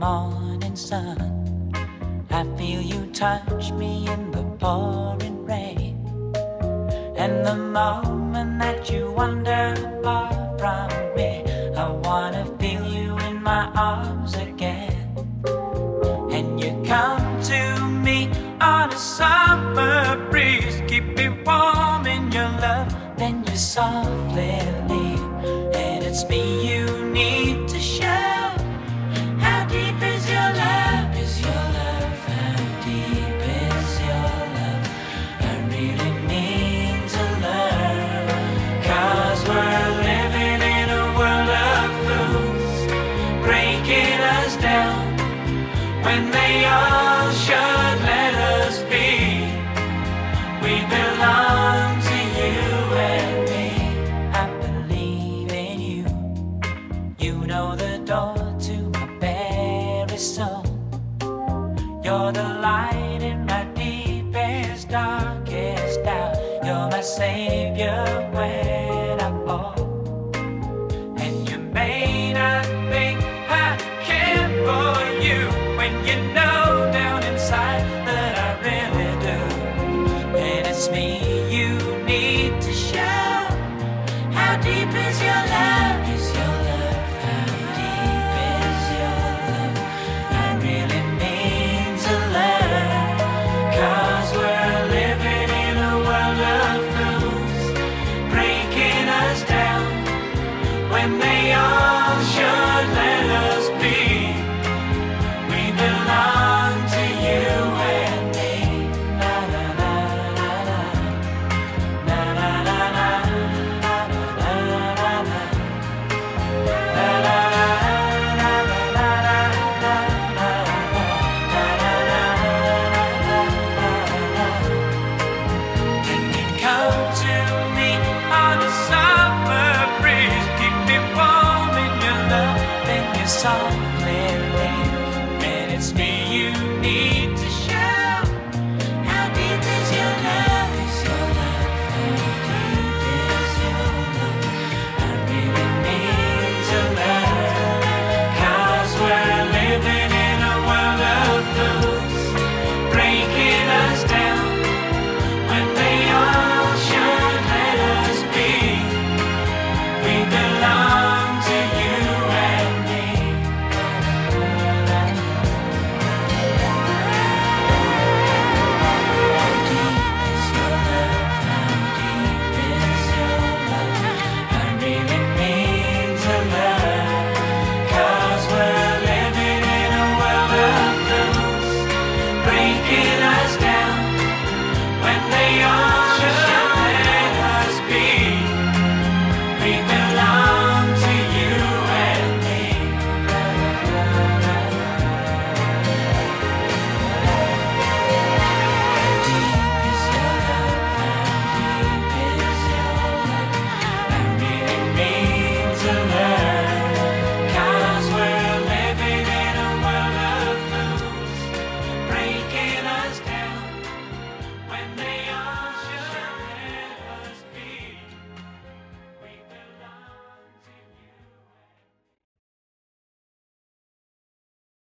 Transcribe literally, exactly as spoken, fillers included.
morning sun. I feel you touch me in the pouring rain. And the moment that you wander far from me, I wanna feel you in my arms again. And you come to me on a summer breeze, keep me warm in your love, then you softly leave. And it's me you need to show. How deep is your love, is your love, how deep is your love? I really need to learn. Cause we're living in a world of fools, breaking us down when they all should let us be. We belong to you and me. I believe in you. You know the door to my very soul. You're the light in my deepest, darkest doubt. You're my savior when I fall. And you may not think I care for you, when you know down inside that I really do. And it's me you need to show. How deep is your love, is your love, how deep is your love? I really mean to learn. Cause we're living in a world of fools, breaking us down when they all should let